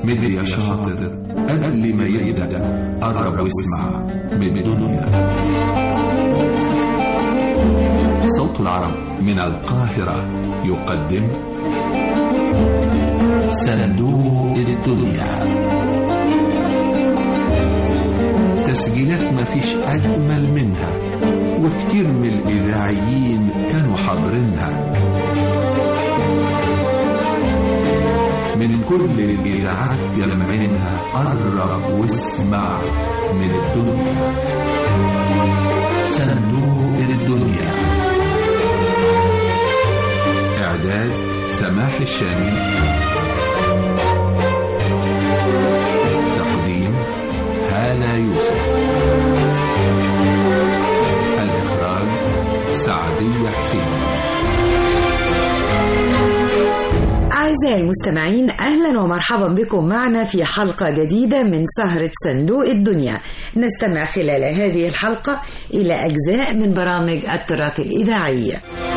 مد يا شاطر قبل ما يبدأ، قرب واسمع من الدنيا. صوت العرب من القاهرة يقدم صندوق الدنيا. تسجيلات مفيش أجمل منها، وكتير من الإذاعيين كانوا حاضرينها. من كل الإذاعات يلمعينها، قرب واسمع من الدنيا. صندوق الدنيا. إعداد سماح الشامي. تقديم هالة يوسف. الإخراج سعدية حسين. أعزائي المستمعين، أهلا ومرحبا بكم معنا في حلقة جديدة من سهرة صندوق الدنيا. نستمع خلال هذه الحلقة إلى أجزاء من برامج التراث الإذاعي.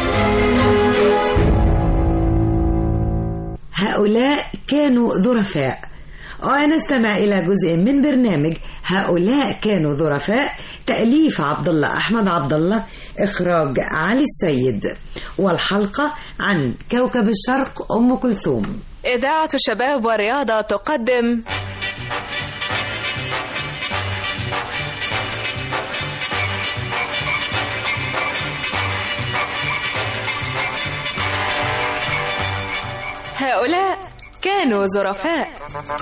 هؤلاء كانوا ظرفاء، ونستمع إلى جزء من برنامج هؤلاء كانوا ظرفاء، تأليف عبد الله أحمد عبد الله، إخراج علي السيد، والحلقة عن كوكب الشرق أم كلثوم. إذاعة الشباب والرياضة تقدم هؤلاء كانوا ظرفاء.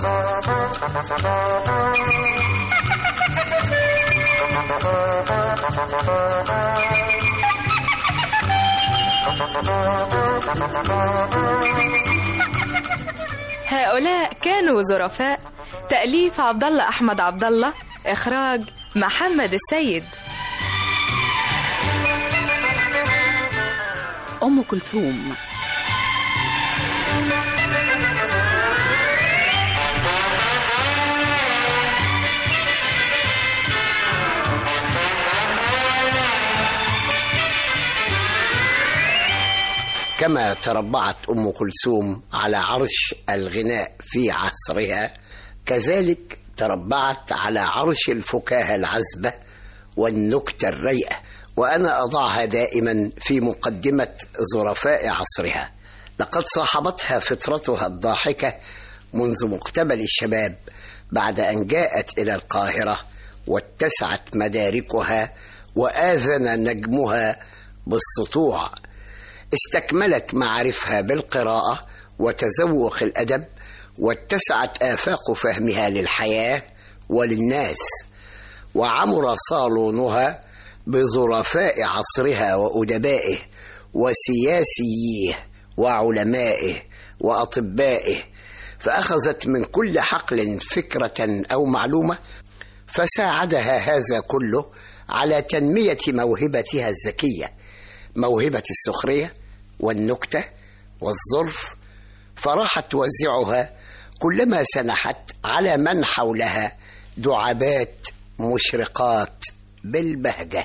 هؤلاء كانوا ظرفاء، تأليف عبد الله أحمد عبد الله، إخراج محمد السيد. أم كلثوم. كما تربعت أم كلثوم على عرش الغناء في عصرها، كذلك تربعت على عرش الفكاهة العذبة والنكتة الرايقة، وأنا أضعها دائما في مقدمة ظرفاء عصرها. لقد صاحبتها فطرتها الضاحكة منذ مقتبل الشباب، بعد أن جاءت إلى القاهرة واتسعت مداركها وآذن نجمها بالسطوع. استكملت معارفها بالقراءة وتذوق الأدب، واتسعت آفاق فهمها للحياة وللناس، وعمر صالونها بظرفاء عصرها وأدبائه وسياسيه وعلمائه وأطبائه، فأخذت من كل حقل فكرة أو معلومة، فساعدها هذا كله على تنمية موهبتها الذكية، موهبة السخرية والنكتة والظرف، فراحت توزعها كلما سنحت على من حولها دعابات مشرقات بالبهجة.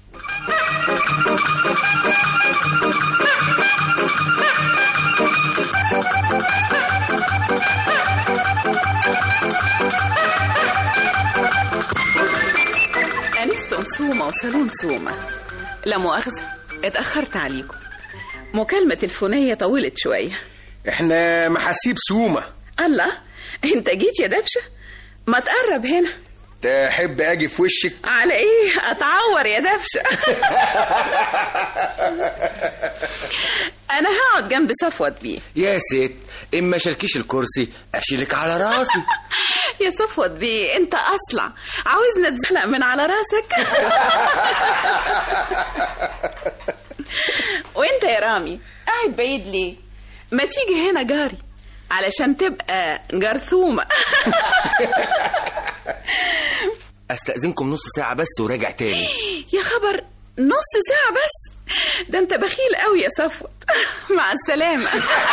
أنستم سومة وصالون سومة، لا مؤاخذة اتأخرت عليكم، مكالمة تلفونية طولت شوية. احنا محاسيب سومة. الله، انت جيت يا دبشة؟ ما تقرب هنا. تحب اجي في وشك؟ على ايه؟ اتعور يا دبشة. انا هقعد جنب صفوت بيه. يا ست، اما شلكيش الكرسي اشيلك على راسي. يا صفوت بيه، انت اصلع، عاوزنا تزحلق من على راسك. وانت يا رامي قاعد بعيد ليه؟ ما تيجي هنا جاري علشان تبقى جرثومة. استأذنكم نص ساعة بس وراجع تاني. يا خبر، نص ساعة بس؟ ده انت بخيل قوي يا صفوت. مع السلامة.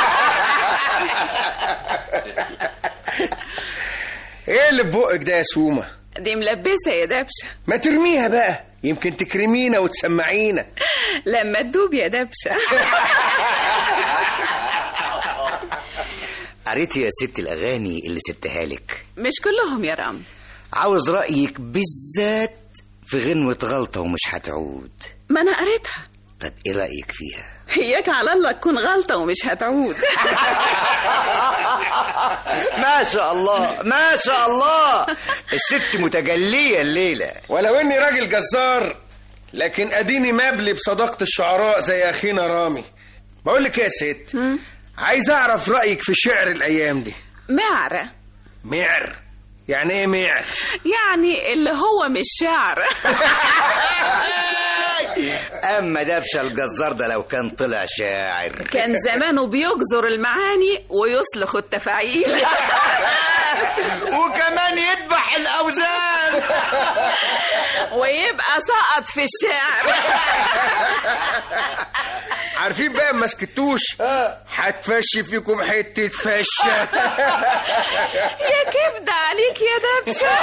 ايه اللي ببقك ده يا سومة؟ دي ملبسة يا دبشة. ما ترميها بقى، يمكن تكرمينا وتسمعينا. لما تدوب يا دبشة. قريتي يا ست الأغاني اللي سبتها لك؟ مش كلهم يا رامي. عاوز رأيك بالذات في غنوة غلطة ومش هتعود. ما أنا قريتها. طب إيه رأيك فيها؟ هياك على الله تكون غلطة ومش هتعود. ما شاء الله ما شاء الله، الست متجلية الليلة. ولو إني راجل جزار لكن أديني مبلي بصداقة الشعراء زي أخينا رامي. بقول لك يا ست، عايز أعرف رأيك في شعر الأيام دي. معرة. معر؟ يعني إيه معر؟ يعني اللي هو مش شعر. أما دبشة الجزار ده لو كان طلع شاعر كان زمانه بيجزر المعاني ويسلخ التفاعيل. وكمان يذبح الأوزان ويبقى سقط في الشعر. عارفين بقى ما سكتوش هتفشي فيكم حتة فشة. يا كبد عليك يا دبشة.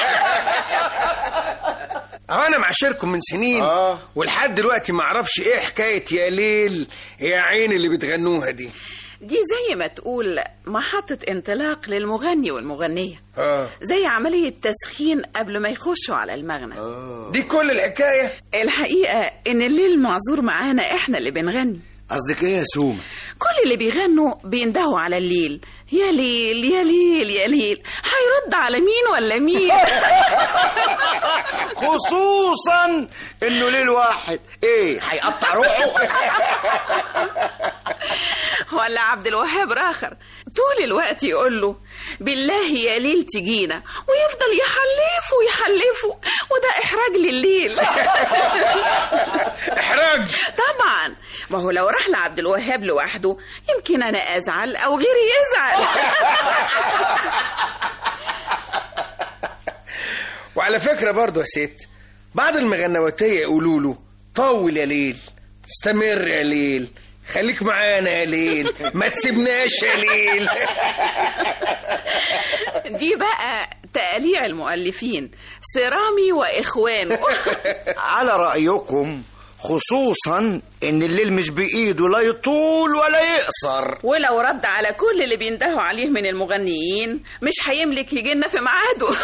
أنا معاشركم من سنين ولحد دلوقتي ما اعرفش ايه حكاية يا ليل يا عين اللي بتغنوها دي. دي زي ما تقول محطة انطلاق للمغني والمغنية. زي عملية تسخين قبل ما يخشوا على المغنى. دي كل الحكاية. الحقيقة ان الليل معذور معانا، احنا اللي بنغني. قصدك ايه يا سومة؟ كل اللي بيغنوا بيندهوا على الليل، يا ليل يا ليل يا ليل. هيرد على مين ولا مين؟ خصوصا انه ليل واحد ايه هيقطع روحه. ولا عبد الوهاب راخر طول الوقت يقول له بالله يا ليل تجينا، ويفضل يحلفه يحلفه، وده احراج لليل. احراج طبعا، ما هو لو راح لعبد الوهاب لوحده يمكن انا ازعل او غيري يزعل. وعلى فكرة برضو يا ست، بعض المغنواتية يقولوا له طول يا ليل، استمر يا ليل، خليك معانا يا ليل، ما تسيبناش يا ليل. دي بقى تقاليع المؤلفين سرامي واخوانه. على رأيكم، خصوصا ان الليل مش بايده لا يطول ولا يقصر. ولو رد على كل اللي بيندهوا عليه من المغنيين مش هيملك يجينا في ميعاده.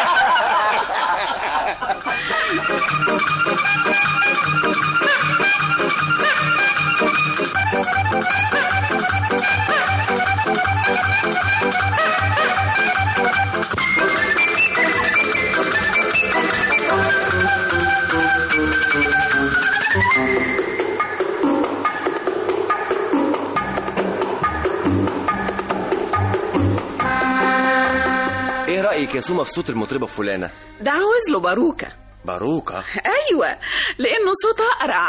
ايه رأيك يا سومة في صوت المطربة فلانة؟ ده عاوز له باروكة. باروكة؟ ايوه، لانه صوت اقرع.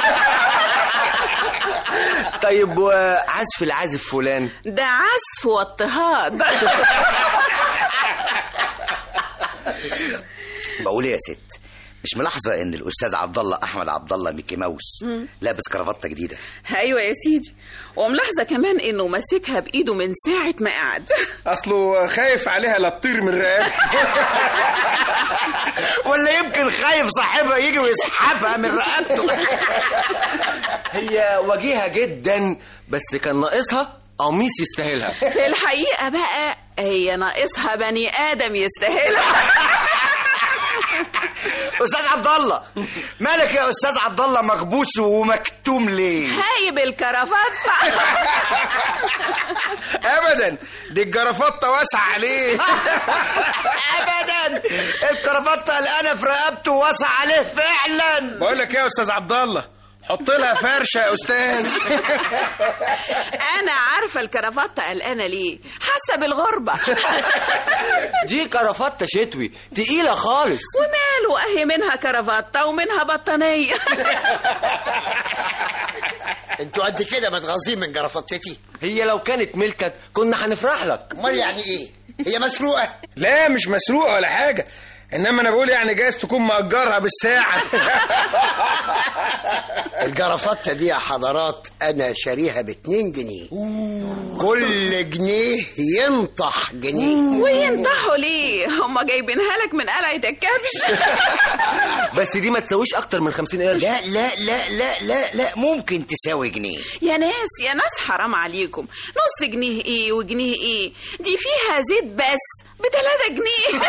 طيب وعزف العازف فلان؟ ده عزف واضطهاد. بقول يا ست، مش ملاحظة ان الاستاذ عبد الله احمد عبد الله ميكي ماوس لابس كرافتة جديدة؟ ايوه يا سيدي، وملاحظة كمان انه ماسكها بايده من ساعة ما قعد. اصله خايف عليها لا تطير من رقبته. ولا يمكن خايف صاحبها يجي ويسحبها من رقبته. هي وجيهة جدا، بس كان ناقصها قميص يستاهلها. في الحقيقة بقى هي ناقصها بني آدم يستاهلها. استاذ عبد الله، مالك يا استاذ عبد الله مكبوس ومكتوم ليه؟ هايب الكرافتة. ابدا، دي الجرافطة واسعة عليه. ابدا، الكرافتة قلقانة في رقبته واسعة عليه فعلا. بقول لك يا استاذ عبد الله، حط لها فرشة يا استاذ. انا عارفة الكرافتة قلقانة ليه، حاسة بالغربة. دي كرافتة شتوي تقيلة خالص. وماله، اهي منها كرافتة ومنها بطانية. انتوا قد كده متغاظين من جرافتتي؟ هي لو كانت ملكك كنا هنفرح لك. امال يعني ايه؟ هي مسروقة؟ لا مش مسروقة ولا حاجة، انما انا بقول يعني جايز تكون مأجرها بالساعة. الجرافطة دي يا حضرات انا شاريها ب2 جنيه. كل جنيه ينطح جنيه. وينطحوا ليه؟ هما جايبينها لك من قلعة الكبش. بس دي ما تساويش اكتر من 50 قرش. لا لا لا لا لا لا ممكن تساوي جنيه. يا ناس حرام عليكم. نص جنيه ايه وجنيه ايه؟ دي فيها زيت بس ب3 جنيه.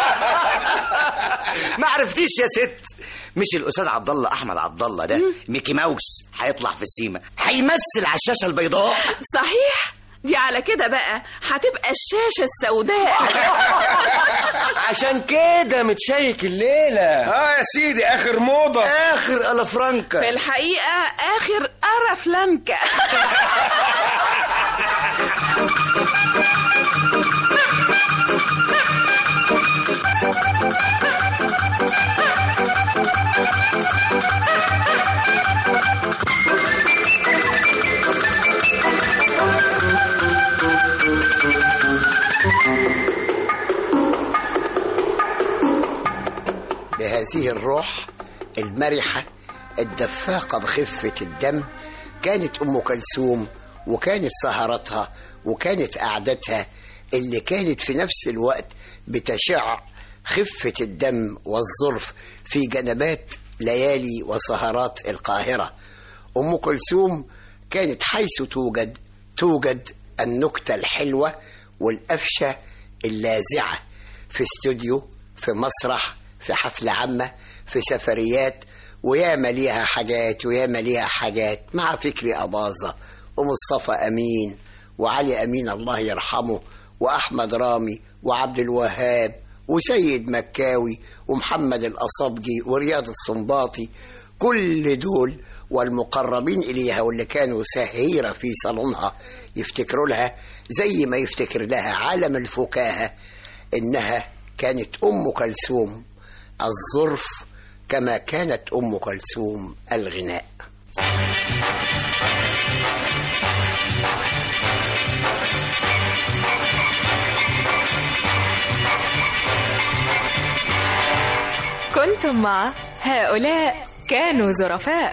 ما عرفتيش يا ست؟ مش الاستاذ عبد الله احمد عبد الله ده ميكي ماوس هيطلع في السيما، هيمثل على الشاشه البيضاء. صحيح، دي على كده بقى هتبقى الشاشة السوداء. عشان كده متشيك الليلة. يا سيدي اخر موضة، اخر الافرانكا، في الحقيقة اخر ارفلانكا. بهذه الروح المرحة الدفاقة بخفة الدم كانت أم كلثوم، وكانت سهرتها وكانت قعدتها اللي كانت في نفس الوقت بتشع خفة الدم والظرف في جنبات ليالي وسهرات القاهرة. أم كلثوم كانت حيث توجد النكتة الحلوة والأفشة اللاذعة، في استوديو، في مسرح، في حفلة عامة، في سفريات، وياما ليها حاجات مع فكري أباظة ومصطفى أمين وعلي أمين الله يرحمه وأحمد رامي وعبد الوهاب وسيد مكاوي ومحمد الأصابجي ورياض السنباطي، كل دول والمقربين إليها واللي كانوا سهيرة في صالونها يفتكروا لها زي ما يفتكر لها عالم الفكاهة إنها كانت أم كلثوم الظرف كما كانت أم كلثوم الغناء. كنتم مع هؤلاء كانوا ظرفاء.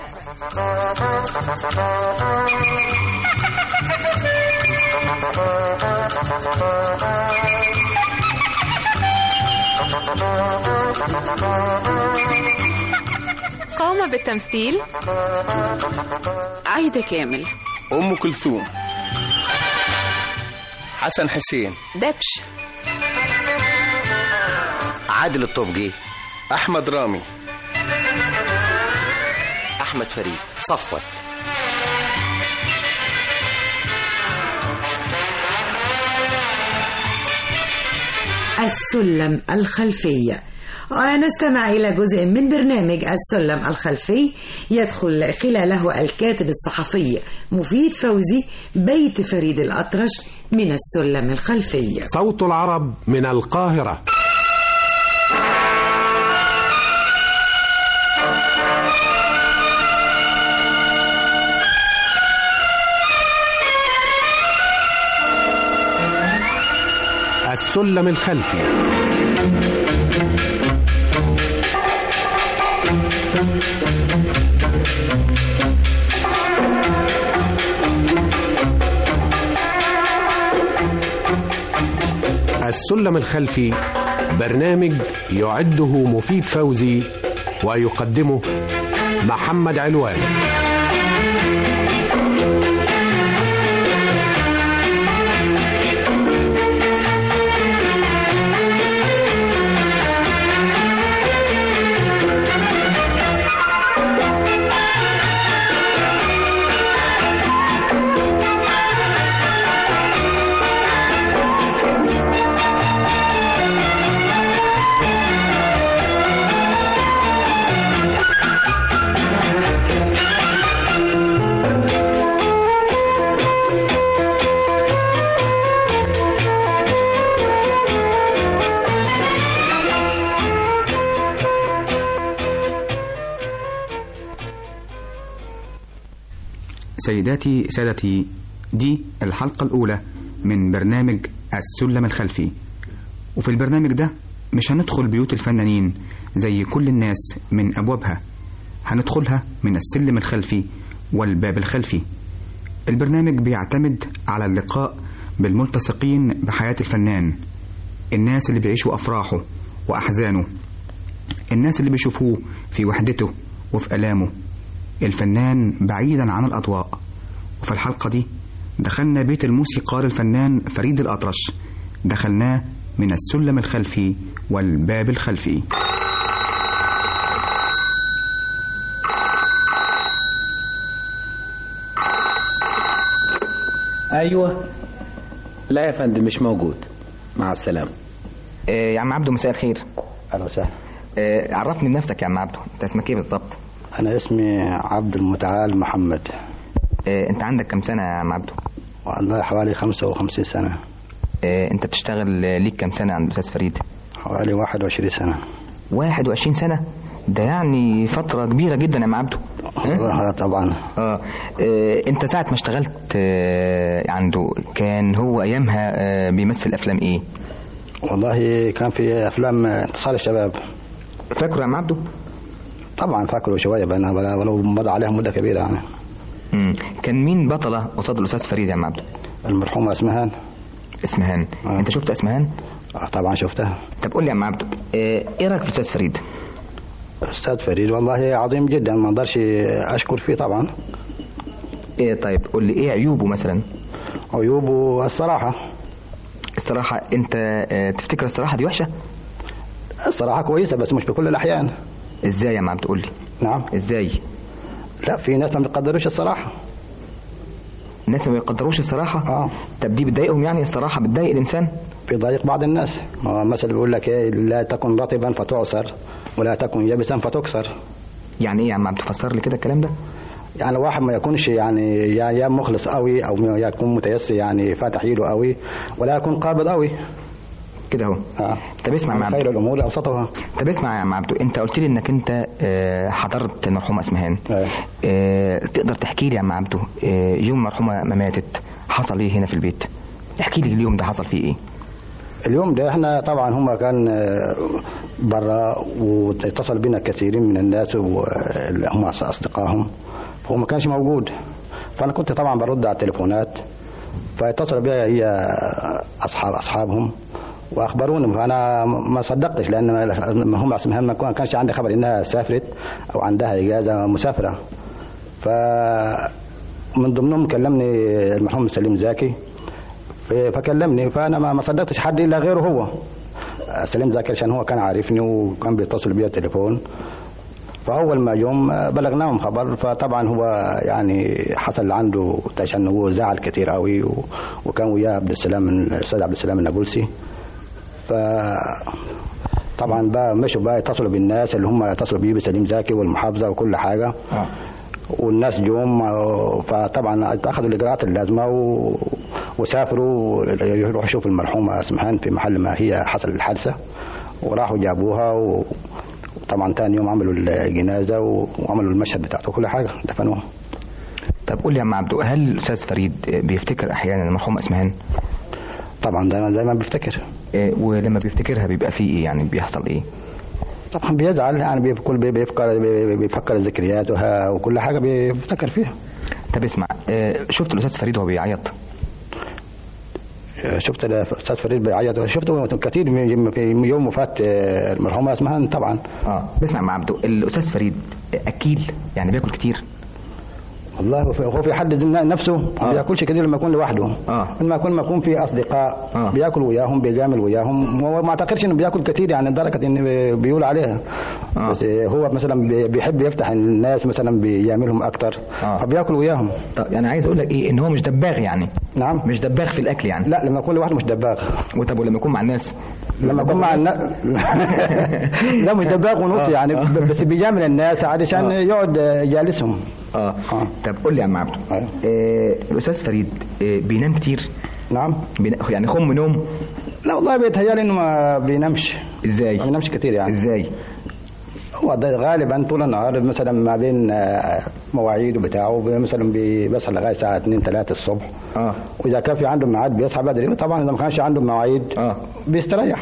قام بالتمثيل عايدة كامل، ام كلثوم، حسن حسين، دبش، عادل الطبجي، احمد رامي، احمد فريد، صفوت. السلم الخلفي. ونستمع إلى جزء من برنامج السلم الخلفي يدخل خلاله الكاتب الصحفي مفيد فوزي بيت فريد الأطرش من السلم الخلفي. صوت العرب من القاهرة. السلم الخلفي. السلم الخلفي برنامج يعده مفيد فوزي ويقدمه محمد علوان. سيداتي سادتي، دي الحلقة الأولى من برنامج السلم الخلفي، وفي البرنامج ده مش هندخل بيوت الفنانين زي كل الناس من أبوابها، هندخلها من السلم الخلفي والباب الخلفي. البرنامج بيعتمد على اللقاء بالملتصقين بحياة الفنان، الناس اللي بيعيشوا أفراحه وأحزانه، الناس اللي بيشوفوه في وحدته وفي ألامه، الفنان بعيدا عن الأضواء. وفي الحلقة دي دخلنا بيت الموسيقار الفنان فريد الأطرش، دخلناه من السلم الخلفي والباب الخلفي. أيوة. لا يا فندم مش موجود، مع السلامة. يا عم عبده مساء الخير. أهلا وسهلا. عرفني بنفسك يا عم عبده، انت اسمك ايه بالظبط؟ أنا اسمي عبد المتعال محمد. انت عندك كم سنة يا عم عبده؟ والله حوالي 55 سنة. انت بتشتغل ليك كم سنة عند الأستاذ فريد؟ حوالي 21 سنة. 21 سنة؟ ده يعني فترة كبيرة جدا يا عم عبده. طبعا. انت ساعة ما اشتغلت عنده كان هو ايامها بيمثل افلام ايه؟ والله كان في افلام اتصال الشباب. فاكره يا عم عبده؟ طبعا فاكره شوية بأنها ولو مضى عليها مدة كبيرة يعني. كان مين بطلة قصاد الأستاذ فريد يا عم عبده؟ المرحومة اسمهان. اسمهان. انت شفت اسمهان؟ طبعا شفتها. طب قول لي يا عم عبده، ايه رايك في الأستاذ فريد؟ أستاذ فريد والله عظيم جدا، ما اقدرش أشكر فيه طبعا. طيب قول لي ايه عيوبه مثلا؟ عيوبه الصراحة. الصراحة انت تفتكر الصراحة دي وحشة؟ الصراحة كويسة بس مش بكل الأحيان. ازاي يا عم تقول لي؟ نعم. ازاي؟ لا في ناس ما بيقدروش الصراحة. الناس ما بيقدروش الصراحة؟ طب دي بتضايقهم يعني؟ الصراحة بتضايق الإنسان؟ بيضايق بعض الناس. مثل بيقول لك ايه، لا تكن رطبا فتعصر ولا تكن يابسا فتكسر. يعني ايه يا عم تفسر لي كده الكلام ده؟ يعني واحد ما يكونش يعني يا مخلص قوي او يكون متيسر يعني فاتح ايده قوي، ولا يكون قابض قوي كده اهو. طب اسمع يا عم عبده، خير الامور اوسطها. طب اسمع يا عم عبده، انت قلت لي انك انت حضرت المرحومه اسمهان. تقدر تحكي لي يا عم عبده يوم المرحومه ما ماتت حصل ايه هنا في البيت؟ احكي لي اليوم ده حصل فيه ايه؟ اليوم ده احنا طبعا هم كان برا واتصل بنا كثيرين من الناس وهم اصدقائهم، هو ما كانش موجود، فانا كنت طبعا برد على التليفونات، فاتصل بي هي اصحابهم واخبروني، فانا ما صدقتش لان هم اسمها ما كانش عندي خبر انها سافرت او عندها اجازه مسافره. فمن ضمنهم كلمني المرحوم سليم زكي، فكلمني، فانا ما صدقتش حد الا غيره هو سليم زكي، عشان هو كان عارفني وكان بيتصل بيا التليفون. فاول ما يوم بلغناهم خبر، فطبعا هو يعني حصل عنده تشنج وزعل كتير قوي، وكان وياه عبد السلام الاستاذ عبد السلام النابلسي. ف طبعا بقى مشوا بقى يتصلوا بالناس اللي هم اتصلوا بيه بسليم زكي والمحافظه وكل حاجه. والناس جم، فطبعا اخذوا الاجراءات اللازمه وسافروا يروحوا يشوفوا المرحومه اسمهان في محل ما هي حصل الحادثه، وراحوا جابوها وطبعا ثاني يوم عملوا الجنازه وعملوا المشهد بتاعته وكل حاجه دفنوها. طب قول لي يا عم عبده، هل الاستاذ فريد بيفتكر احيانا المرحومه اسمهان؟ طبعا دايما بيفتكر. ولما بيفتكرها بيبقى فيه ايه يعني؟ بيحصل ايه؟ طبعا بيزعل يعني، بيفكر ذكرياتها وكل حاجه بيفتكر فيها. طب اسمع، شفت الاستاذ فريد وهو بيعيط؟ شفت الاستاذ فريد بيعيط، شفته كتير في يوم وفاه المرحومه اسمهان طبعا. بسمع مع عبده، الاستاذ فريد اكيل يعني بياكل كتير؟ والله هو في حد نفسه ما بياكلش كتير لما يكون لوحده. لما يكون في اصدقاء بياكل وياهم، بيجامل وياهم، وما اعتقدش انه بياكل كتير يعني لدرجه ان بيقول عليها. بس هو مثلا بيحب يفتح الناس مثلا بيعملهم اكتر، فبياكل وياهم. يعني عايز اقول لك ايه، ان هو مش دباغ يعني؟ نعم مش دباغ في الاكل يعني؟ لا لما يكون لوحده مش دباغ. طب ولما يكون مع الناس؟ لما يكون مع الناس لا مش دباغ ونص يعني، بس بيجامل الناس علشان يقعد جالسهم. طب قول لي يا عم عبده، الاستاذ فريد بينام كتير؟ نعم. يعني خم نوم؟ لا والله بيتهيألي انه ما بينامش. ازاي؟ ما بينامش كتير يعني. ازاي؟ هو غالبا طول النهار مثلا ما بين مواعيده بتاعه، مثلا بيصحى لغايه الساعه 2 3 الصبح. واذا كان في عنده ميعاد بيصحى بدري، طبعا اذا ما كانش عنده مواعيد بيستريح.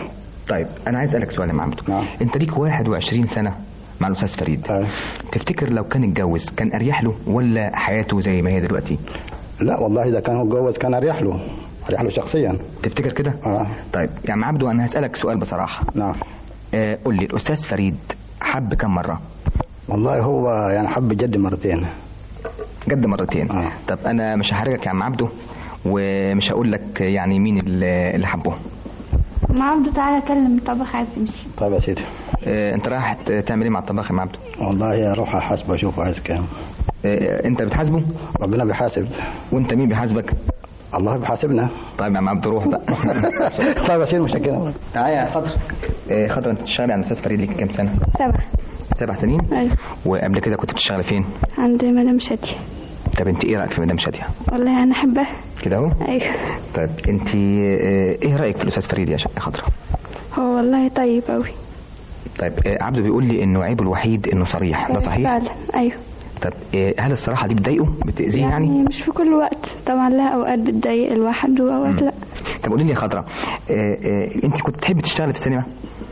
طيب انا عايز اسالك سؤال يا عمدو. انت ليك 21 سنه مع الاستاذ فريد. تفتكر لو كان اتجوز كان اريح له ولا حياته زي ما هي دلوقتي؟ لا والله اذا كان هو اتجوز كان اريح له شخصيا. تفتكر كده؟ طيب يا عم عبده انا هسالك سؤال بصراحه. نعم. قول لي الاستاذ فريد حب كم مره؟ والله هو يعني حب جد مرتين. جد مرتين. طب انا مش هحرجك يا عم عبده ومش هقول لك يعني مين اللي حبه. عم عبده تعالى كلم الطباخ عايز تمشي. طيب يا سيدي. انت رايح تعمل ايه مع الطباخ يا عم عبده؟ والله اروح احاسبه اشوف عايز كام. انت بتحاسبه؟ ربنا بيحاسب. وانت مين بيحاسبك؟ الله بيحاسبنا. طيب يا عم عبده روح بقى. طيب يا سيدي مش كده. تعالى يا خضر. خضر انت بتشتغلي عند الاستاذ فريد ليك كام سنه؟ 7 سنين؟ ايوه. وقبل كده كنت بتشتغلي فين؟ عند مدام شاديه. طب انت ايه رايك في مدام شاديه؟ والله انا احبها كده اهو. ايوه. طيب انت ايه رايك في الاستاذ فريد يا خضره؟ هو والله طيب قوي. طيب عبده بيقول لي انه عيبه الوحيد انه صريح، ده صحيح؟ فعلا ايوه. طب هل الصراحه دي بتضايقه؟ بتاذيه يعني؟ مش في كل وقت طبعا، لها اوقات بتضايق الواحد واوقات لا. طب قولي لي يا خضره، انت كنت تحبي تشتغلي في السينما؟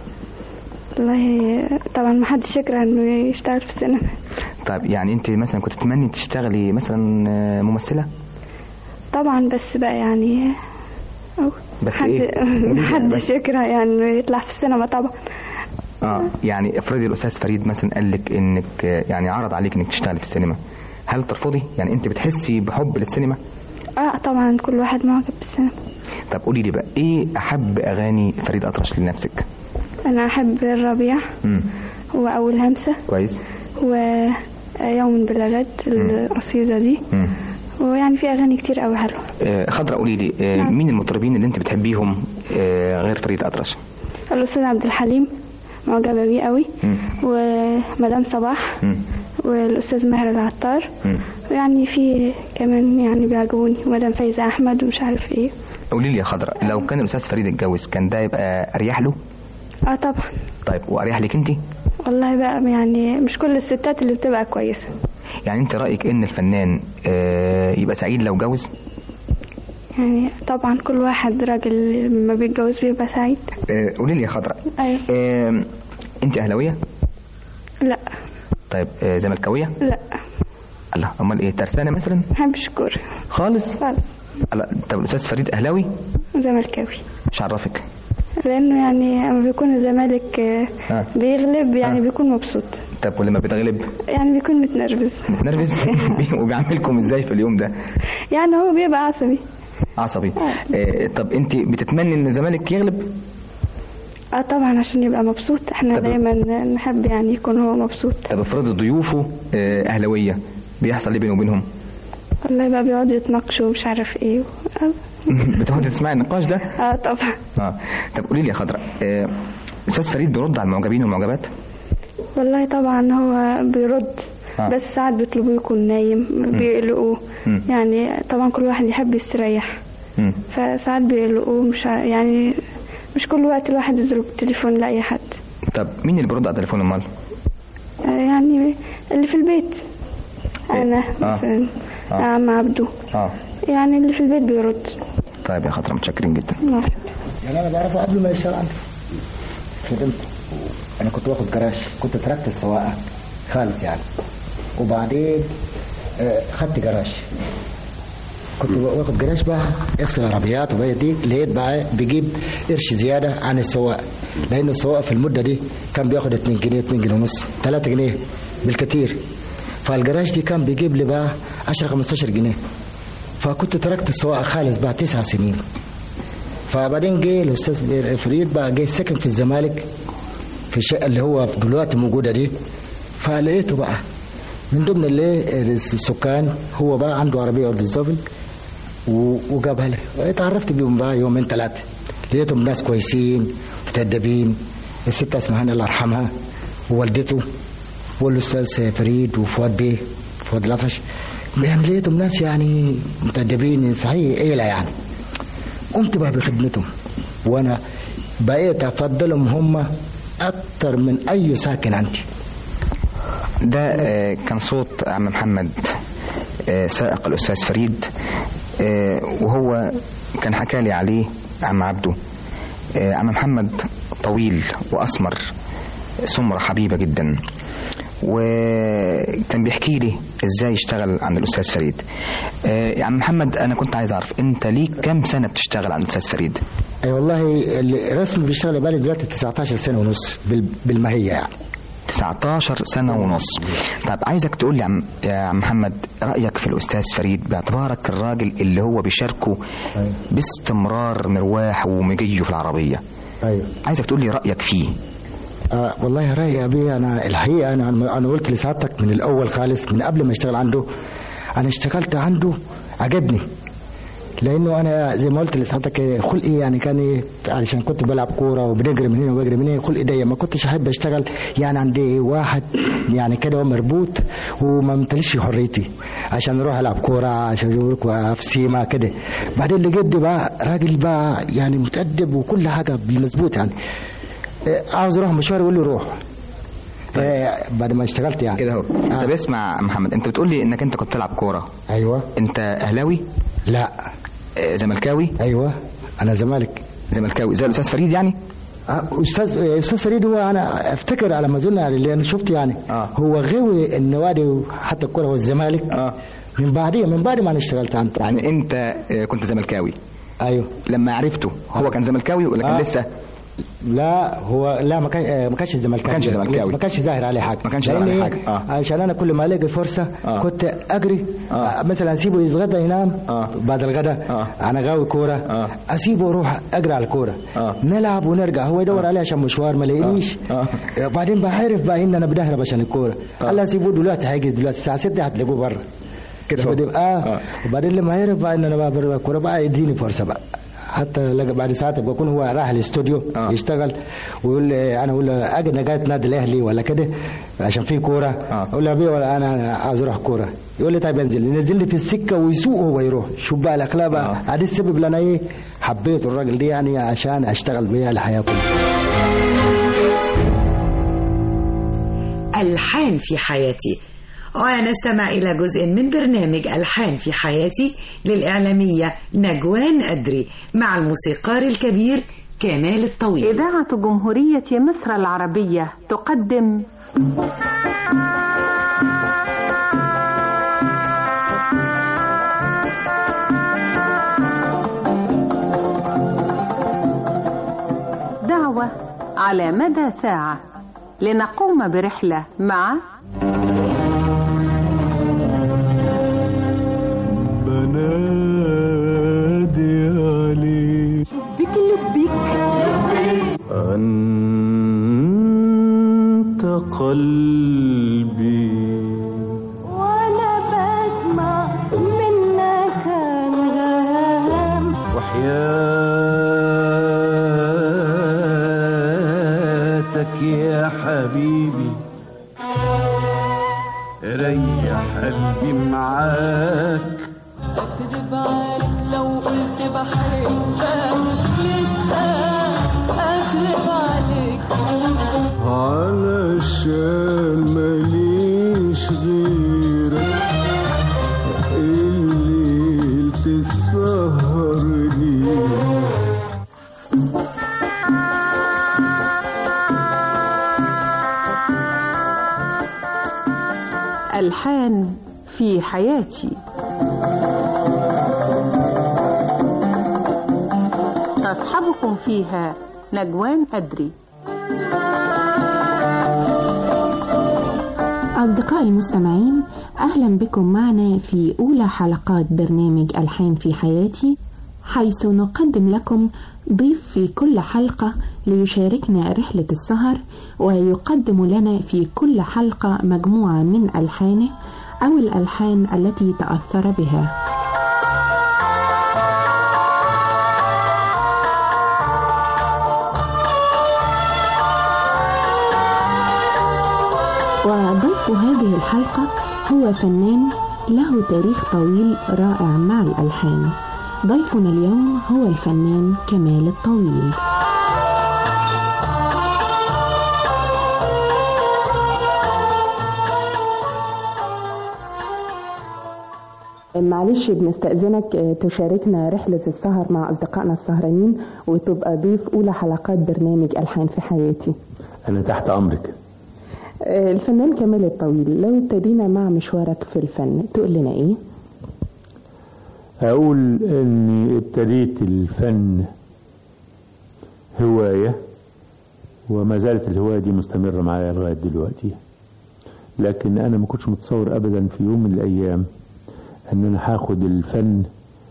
والله طبعا ما حدش يكره انه يشتغل في السينما. طيب يعني انت مثلا كنت تتمني تشتغلي مثلا ممثله؟ طبعا بس بقى يعني بس ايه؟ محدش يكره يعني انه يطلع في السينما طبعا. يعني افرضي الاستاذ فريد مثلا قال لك انك يعني عرض عليك انك تشتغلي في السينما، هل ترفضي؟ يعني انت بتحسي بحب للسينما؟ طبعا كل واحد معجب بالسينما. طب قولي لي بقى ايه احب اغاني فريد اطرش لنفسك؟ انا احب الربيع واول همسه كويس، ويوم بلا غد القصيده دي ويعني في اغاني كتير قوي حلوه. خضره قولي لي مين المطربين اللي انت بتحبيهم غير فريد اطرش؟ الاستاذ عبد الحليم معجبه بيه قوي، ومدام صباح والاستاذ ماهر العطار، ويعني في كمان يعني بيعجبوني ومدام فايزه احمد ومش عارف ايه. قولي لي يا خضره لو كان الاستاذ فريد اتجوز كان ده يبقى اريح له؟ طبعا. طيب واريح لك انت؟ والله بقى يعني مش كل الستات اللي بتبقى كويسه. يعني انت رايك ان الفنان يبقى سعيد لو جوز؟ يعني طبعا كل واحد راجل لما بيتجوز بيبقى سعيد. قولي لي يا خضره. ايوه. انت اهلاويه؟ لا. طيب زملكاويه؟ لا. الله، امال ايه، ترسانه مثلا؟ ما بحبش الكوره خالص. الله. طب الاستاذ فريد اهلاوي؟ زملكاوي. مش عرفك؟ لانه يعني لما بيكون الزمالك بيغلب يعني بيكون مبسوط. طب ولما بيتغلب؟ يعني بيكون متنرفز. متنرفز؟ وبيعملكم ازاي في اليوم ده؟ يعني هو بيبقى عصبي. طب انت بتتمني ان الزمالك يغلب؟ طبعا عشان يبقى مبسوط، احنا دايما نحب يعني يكون هو مبسوط. طب افرض ضيوفه اهلاويه بيحصل ايه بينه وبينهم؟ والله بقى بيقعدوا يتناقشوا ومش عارف ايه بتقعدي تسمعي النقاش ده؟ طبعا. طب قولي لي يا خضره، استاذ فريد بيرد على المعجبين والمعجبات؟ والله طبعا هو بيرد بس ساعات بيطلبوه يكون نايم، بيقلقوه يعني طبعا كل واحد يحب يستريح، فساعات بيقلقوه يعني مش كل وقت الواحد يضرب التليفون لأي حد. طب مين اللي بيرد على التليفون امال؟ يعني اللي في البيت. انا مثلا عم عبده يعني اللي في البيت بيرد. طيب يا خضره متشكرين جدا. يعني انا بعرفه قبل ما يشتغل عندي، خدمت، انا كنت واخد جراج، كنت تركت السواقه خالص يعني، وبعدين خدت جراج، كنت واخد جراج بقى يغسل عربيات وبقى دي لقيت بقى بيجيب قرش زياده عن السواق، لان السواق في المده دي كان بياخد 2 جنيه 2 جنيه ونص 3 جنيه بالكثير، فالجراج دي كان بيجيب لي بقى 10 15 جنيه، فكنت تركت السواقه خالص بقى 9 سنين. فبعدين جه الاستاذ فريد بقى جه سكن في الزمالك في الشقه اللي هو دلوقتي موجوده دي، فلقيته بقى من ضمن السكان هو بقى عنده عربيه ارض الزفل وجابها لي، اتعرفت بيهم بقى يومين 3، لقيتهم ناس كويسين متأدبين، الست اسمها الله يرحمها ووالدته والاستاذ فريد وفؤاد بيه فؤاد الأطرش، يعني لقيتهم ناس يعني متأدبين صحيح عيله يعني. قمت بقى بخدمتهم وانا بقيت افضلهم هم اكتر من اي ساكن عندي. ده كان صوت عم محمد سائق الأستاذ فريد، وهو كان حكى لي عليه عم عبده. عم محمد طويل وأسمر، سمرة حبيبة جدا، وكان بيحكي لي ازاي اشتغل عند الأستاذ فريد. يا عم محمد، أنا كنت عايز أعرف أنت ليك كم سنة بتشتغل عند الأستاذ فريد؟ أي والله الرسم بيشتغل بقالي دلوقتي 19 سنة ونص بالماهية يعني. 19 سنة ونص. طيب عايزك تقول لي يا عم محمد رأيك في الأستاذ فريد باعتبارك الراجل اللي هو بيشاركه باستمرار مرواح ومجيه في العربية. أيوه. عايزك تقول لي رأيك فيه. والله رأيي يا أبي، أنا الحقيقة أنا قلت لسعادتك من الأول خالص، من قبل ما اشتغل عنده. أنا اشتغلت عنده عجبني، لأنه أنا زي ما قلت لسعادتك خلقي يعني كان علشان كنت بلعب كورة وبنجري من هنا وبجري من هنا، خلقي ضيق، ما كنتش أحب أشتغل يعني عندي واحد يعني كده مربوط وما ممتليش حريتي عشان أروح ألعب كورة، عشان أروح في سيما كده. بعدين اللي جد بقى راجل بقى يعني متأدب وكل حاجة بالمظبوط، يعني عاوز اروح مشوار يقول لي روح. بعد ما اشتغلت يعني كده اهو. طب اسمع محمد، انت بتقول لي انك انت كنت بتلعب كوره. ايوه. انت اهلاوي؟ لا. زملكاوي؟ ايوه انا زملكاوي زي الاستاذ فريد يعني. استاذ فريد هو انا افتكر على ما اظن يعني اللي انا شفت يعني هو غاوي النوادي حتى الكوره والزمالك. من بعد ما انا اشتغلت عنده. يعني انت كنت زملكاوي؟ ايوه. لما عرفته هو كان زملكاوي ولا كان لسه؟ لا هو لا ما كانش زملكاوي، ما كانش ظاهر عليه حاجه، عشان انا كل ما الاقي فرصه كنت اجري مثلا اسيبه يتغدى ينام بعد الغداء انا غاوي كوره اسيبه اروح اجري على الكوره نلعب ونرجع، هو يدور عليه عشان مشوار ما لاقينيش. بعدين بعرف بقى ان انا بدهرب عشان الكوره. الله اسيبه دلوقتي هيجي دلوقتي الساعه 6 هتلاقوه بره كده. وبعدين لما يعرف بقى ان انا بقى بره الكوره بقى يديني فرصه بقى، حتى بعد ساعات بكون هو راح الاستوديو يشتغل ويقول لي انا اقول له اجي انا جاي نادي الاهلي ولا كده عشان في كوره. اقول له ولا انا عايز اروح كوره. يقول لي طيب انزل، ينزل لي في السكه ويسوق هو يروح. شوف بقى الاخلاق بقى. هذا السبب اللي انا حبيت الراجل دي يعني عشان اشتغل بيها الحياه كلها. ألحان في حياتي، ونستمع إلى جزء من برنامج ألحان في حياتي للإعلامية نجوان أدري مع الموسيقار الكبير كمال الطويل. إذاعة جمهورية مصر العربية تقدم دعوة على مدى ساعة لنقوم برحلة مع بنادي عليك شبك لبك أنت قلبي وأنا بسمع منك الغرام وحياتك يا حبيبي ريح قلبي معاك. أكذب عليك لو قلت بحبك لسه أكذب عليك علشان ماليش غيرك الليل تسهر ليه. ألحان في حياتي. تصحبكم فيها نجوان أدري. أصدقائي المستمعين، أهلا بكم معنا في أولى حلقات برنامج ألحان في حياتي، حيث نقدم لكم ضيف في كل حلقة ليشاركنا رحلة السهر، ويقدم لنا في كل حلقة مجموعة من ألحانه أو الألحان التي تأثر بها. وضيف هذه الحلقة هو فنان له تاريخ طويل رائع مع الألحان. ضيفنا اليوم هو الفنان كمال الطويل. معلش بنستأذنك تشاركنا رحلة السهر مع أصدقائنا السهرانين وتبقى ضيف أولى حلقات برنامج ألحان في حياتي. أنا تحت أمرك. الفنان كمال الطويل، لو ابتدينا مع مشوارك في الفن تقول لنا إيه؟ أقول أني ابتديت الفن هواية، وما زالت الهواية دي مستمرة معايا لغاية دلوقتي، لكن أنا ما كنتش متصور أبدا في يوم من الأيام أن أنا هاخد الفن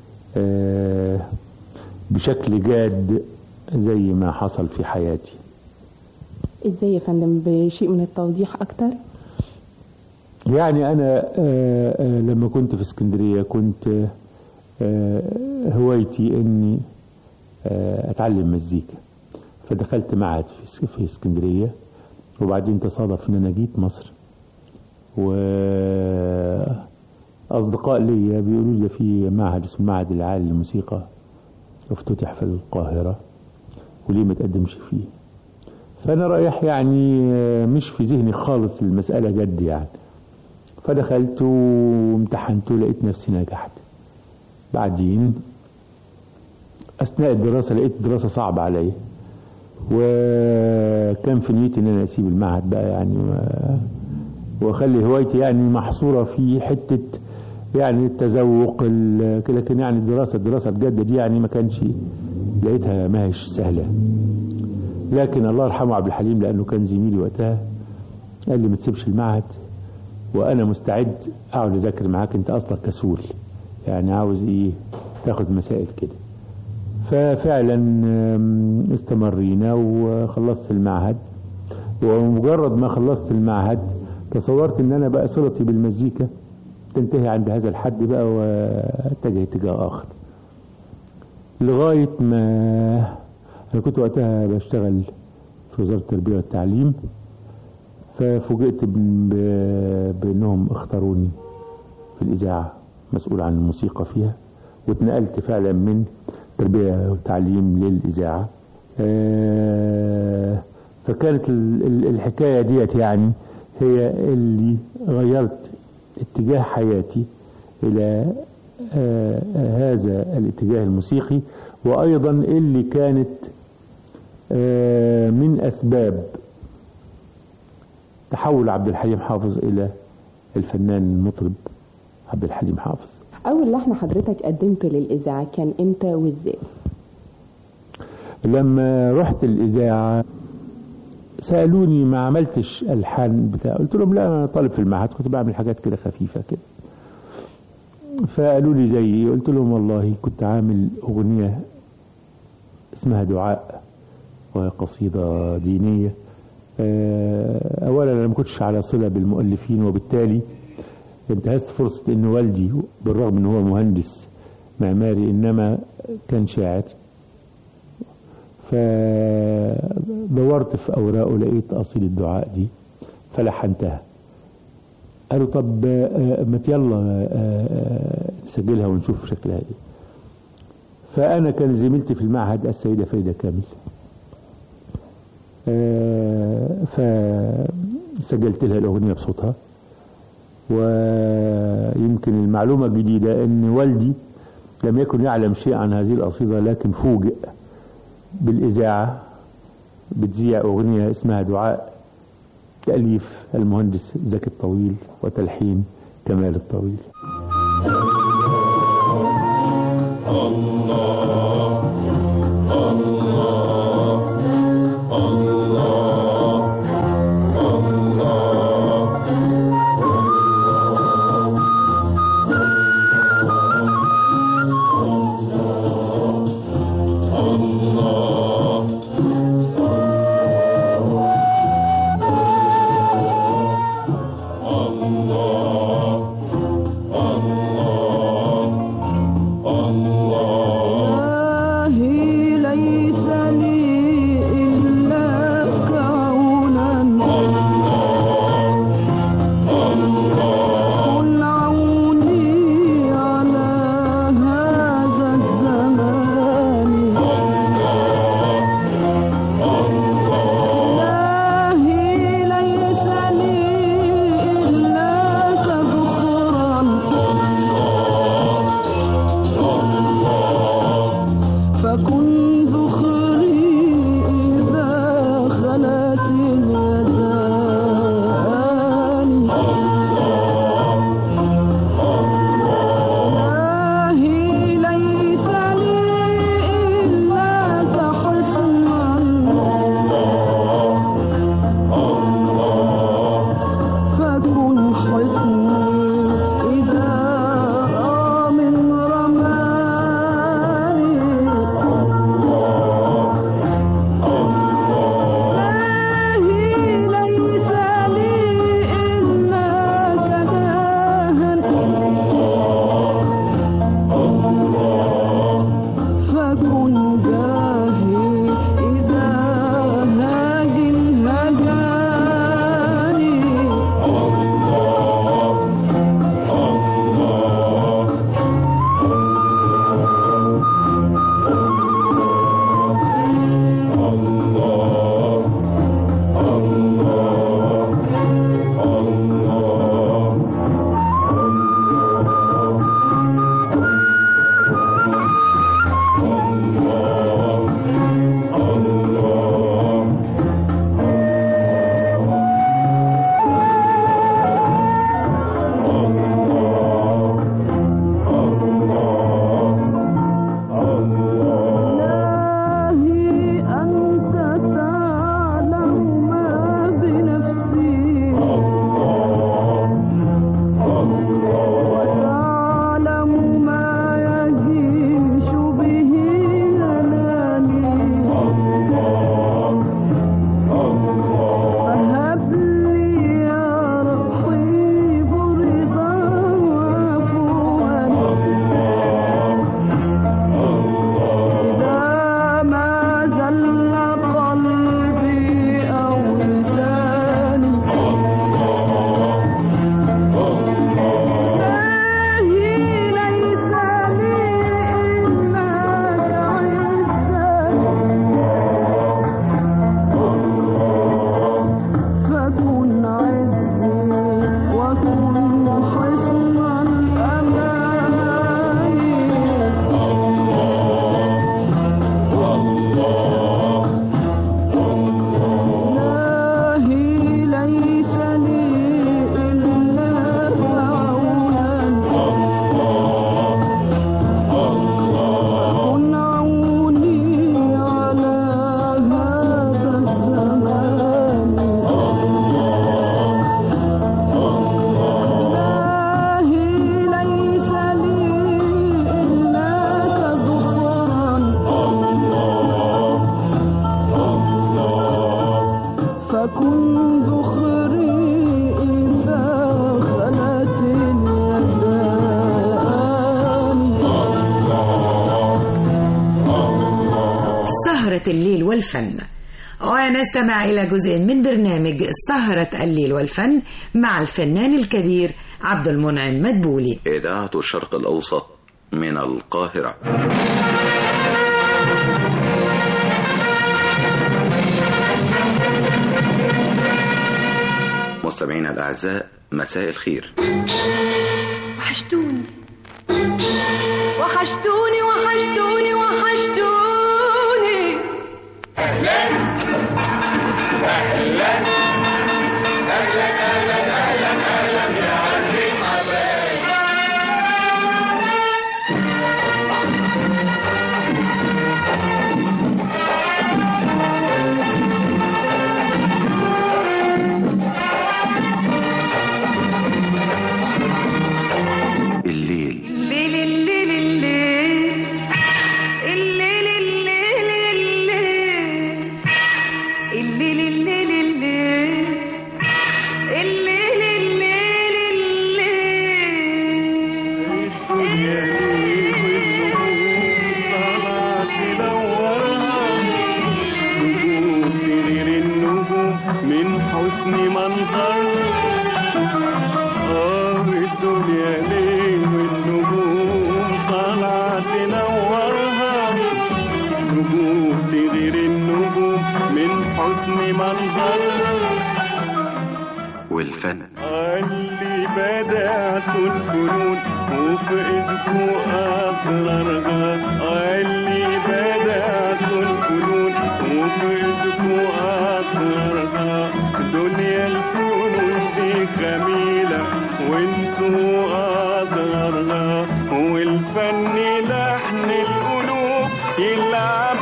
بشكل جاد زي ما حصل في حياتي. إزاي يا فندم؟ بشيء من التوضيح أكتر. يعني أنا لما كنت في اسكندرية كنت هوايتي أني أتعلم مزيكا، فدخلت معهد في اسكندرية، وبعدين تصادف أن أنا جيت مصر، وأصدقاء لي بيقولوا لي في معهد اسمه المعهد العالي للموسيقى افتتح في القاهرة، وليه ما تقدمش فيه؟ فأنا رايح يعني مش في ذهني خالص المسألة جد يعني، فدخلت وامتحنت ولقيت نفسي نجحت. بعدين أثناء الدراسة لقيت الدراسة صعبة علي، وكان في نيتي ان انا اسيب المعهد بقى يعني واخلي هوايتي يعني محصورة في حتة يعني التذوق، لكن يعني الدراسة بجد دي يعني ما كانش لقيتها ماهيش سهلة. لكن الله يرحمه عبد الحليم لانه كان زميلي وقتها قال لي ما تسيبش المعهد، وانا مستعد اقعد اذاكر معاك، انت اصلا كسول يعني عاوز ايه تاخد مسائل كده. ففعلا استمرينا وخلصت المعهد، ومجرد ما خلصت المعهد تصورت ان انا بقى صلتي بالمزيكا تنتهي عند هذا الحد بقى، واتجه اتجاه اخر لغاية ما انا كنت وقتها بشتغل في وزارة التربية والتعليم، ففوجئت بانهم اختاروني في الاذاعة مسؤول عن الموسيقى فيها، واتنقلت فعلا من التربية والتعليم للإذاعة. فكانت الحكاية ديت يعني هي اللي غيرت اتجاه حياتي إلى هذا الاتجاه الموسيقي، وأيضا اللي كانت من أسباب تحول عبد الحليم حافظ إلى الفنان المطرب عبد الحليم حافظ. أول لحن حضرتك قدمته للإذاعة كان إمتى وإزاي؟ لما رحت الإذاعة سألوني ما عملتش ألحان بتاع، قلت لهم لا أنا طالب في المعهد كنت بعمل حاجات كده خفيفة كده. فقالوا لي زي، قلت لهم والله كنت عامل أغنية اسمها دعاء، وهي قصيدة دينية. أولا أنا ما كنتش على صلة بالمؤلفين، وبالتالي انتهزت فرصة ان والدي بالرغم ان هو مهندس معماري انما كان شاعر، فدورت في اوراقه لقيت قصيدة الدعاء دي فلحنتها. قالوا طب ما يلا نسجلها ونشوف شكلها ايه. فانا كان زميلتي في المعهد السيدة فريدة كامل، فسجلت لها الاغنية بصوتها. ويمكن المعلومة الجديدة ان والدي لم يكن يعلم شيء عن هذه القصيدة، لكن فوجئ بالإذاعة بتذيع أغنية اسمها دعاء، تأليف المهندس زكي الطويل وتلحين كمال الطويل. سهرة الليل والفن. ونستمع إلى جزء من برنامج سهرة الليل والفن مع الفنان الكبير عبد المنعم مدبولي. إذاعة الشرق الأوسط من القاهرة. مستمعينا الأعزاء، مساء الخير. وحشتوني وحشتوني وحشتوني وحشتوني. أهلا أهلا أهلا أهلا أهلا أهلا يا عزيز حبايب. والفن اللي بدأت الفنون وفقدت أسرارها، اللي بدأت الفنون وفقدت أسرارها. دنيا الفنون دي جميلة وانتوا أسرارها، والفن لحن القلوب يلعب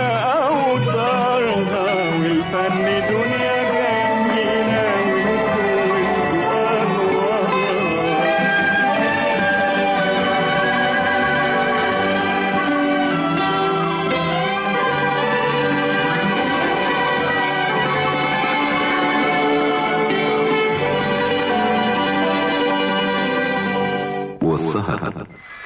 بأوتارها، والفن دنيا والسهر.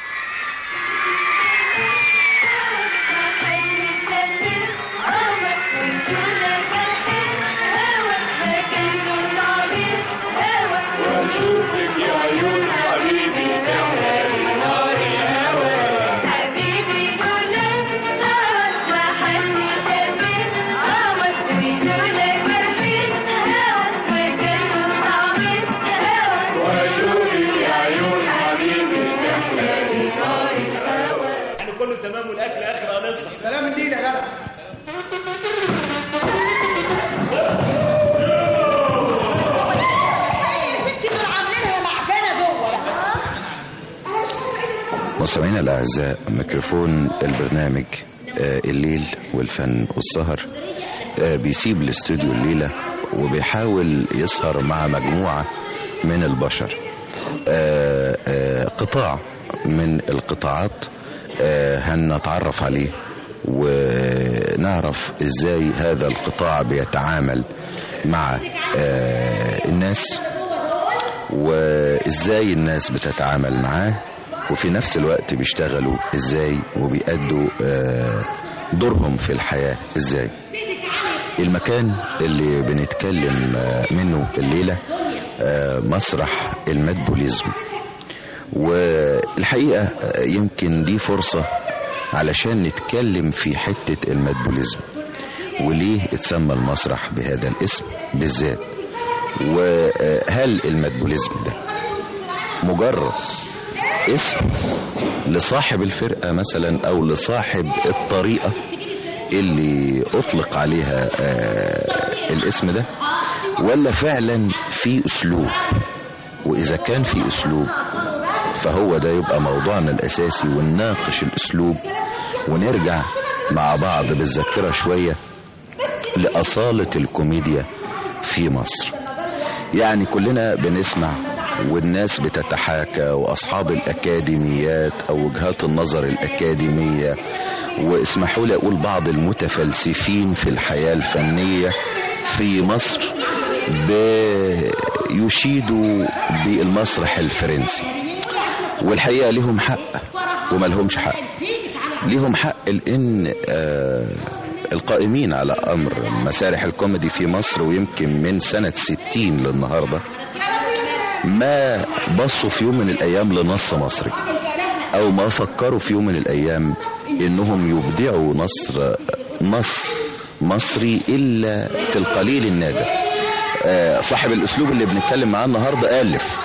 كله تمام والاكل اخر هنصحى. سلام النيل يا جدع. مستمعينا الأعزاء، ميكروفون البرنامج الليل والفن والسهر بيسيب الاستوديو الليلة وبيحاول يسهر مع مجموعة من البشر. قطاع من القطاعات هنتعرف عليه ونعرف ازاي هذا القطاع بيتعامل مع الناس، وازاي الناس بتتعامل معاه، وفي نفس الوقت بيشتغلوا ازاي وبيأدوا دورهم في الحياة ازاي. المكان اللي بنتكلم منه الليلة مسرح المدبوليزم، والحقيقة يمكن دي فرصة علشان نتكلم في حتة المدبوليزم وليه اتسمى المسرح بهذا الاسم بالذات، وهل المدبوليزم ده مجرد اسم لصاحب الفرقة مثلا او لصاحب الطريقة اللي اطلق عليها الاسم ده، ولا فعلا في اسلوب؟ واذا كان في اسلوب فهو ده يبقى موضوعنا الاساسي، ونناقش الاسلوب ونرجع مع بعض بالذاكرة شوية لأصالة الكوميديا في مصر. يعني كلنا بنسمع والناس بتتحاكى، وأصحاب الأكاديميات أو وجهات النظر الأكاديمية، واسمحوا لي أقول بعض المتفلسفين في الحياة الفنية في مصر بيشيدوا بالمسرح الفرنسي، والحقيقة لهم حق وما لهمش حق. لهم حق لأن القائمين على أمر مسارح الكوميدي في مصر، ويمكن من سنة 60 للنهاردة، ما بصوا في يوم من الأيام لنص مصري، أو ما فكروا في يوم من الأيام إنهم يبدعوا نص مصري إلا في القليل النادر. صاحب الأسلوب اللي بنتكلم معاه النهاردة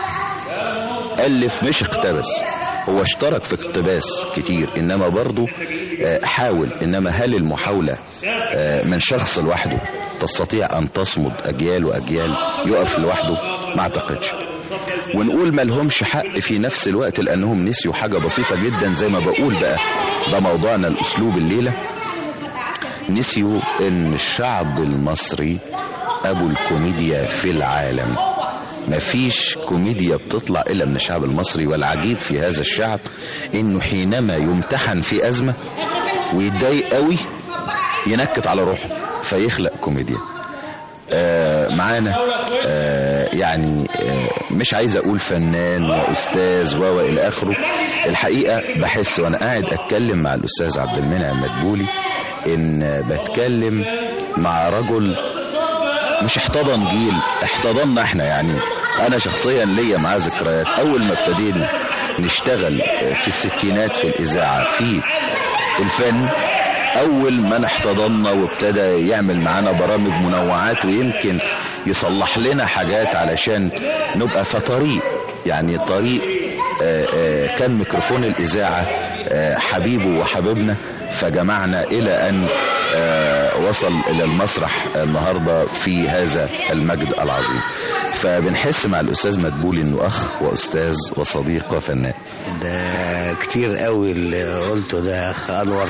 ألف مش اقتبس، هو اشترك في اقتباس كتير، إنما برضو حاول. إنما هل المحاولة من شخص لوحده تستطيع أن تصمد أجيال وأجيال؟ يقف لوحده؟ ما أعتقدش. ونقول ما لهمش حق في نفس الوقت، لأنهم نسيوا حاجة بسيطة جدا. زي ما بقول بقى، ده موضوعنا الأسلوب الليلة. نسيوا إن الشعب المصري أبو الكوميديا في العالم. مفيش كوميديا بتطلع إلا من الشعب المصري. والعجيب في هذا الشعب إنه حينما يمتحن في أزمة ويتضايق قوي ينكت على روحه فيخلق كوميديا. معانا يعني مش عايز أقول فنان وأستاذ وإلى آخره. الحقيقة بحس وأنا قاعد أتكلم مع الأستاذ عبد المنعم مدبولي إن بتكلم مع رجل مش احتضن جيل، احتضننا احنا. يعني انا شخصيا ليا معاه ذكريات. اول ما ابتدينا نشتغل في الستينات في الاذاعه في الفن، اول ما احتضننا وابتدى يعمل معانا برامج منوعات، ويمكن يصلح لنا حاجات علشان نبقى في طريق، يعني طريق كان ميكروفون الاذاعه حبيبه وحبيبنا، فجمعنا الى ان وصل الى المسرح النهارده في هذا المجد العظيم. فبنحس مع الاستاذ مدبولي انه اخ واستاذ وصديق وفنان. ده كتير قوي اللي قلته ده اخ انور،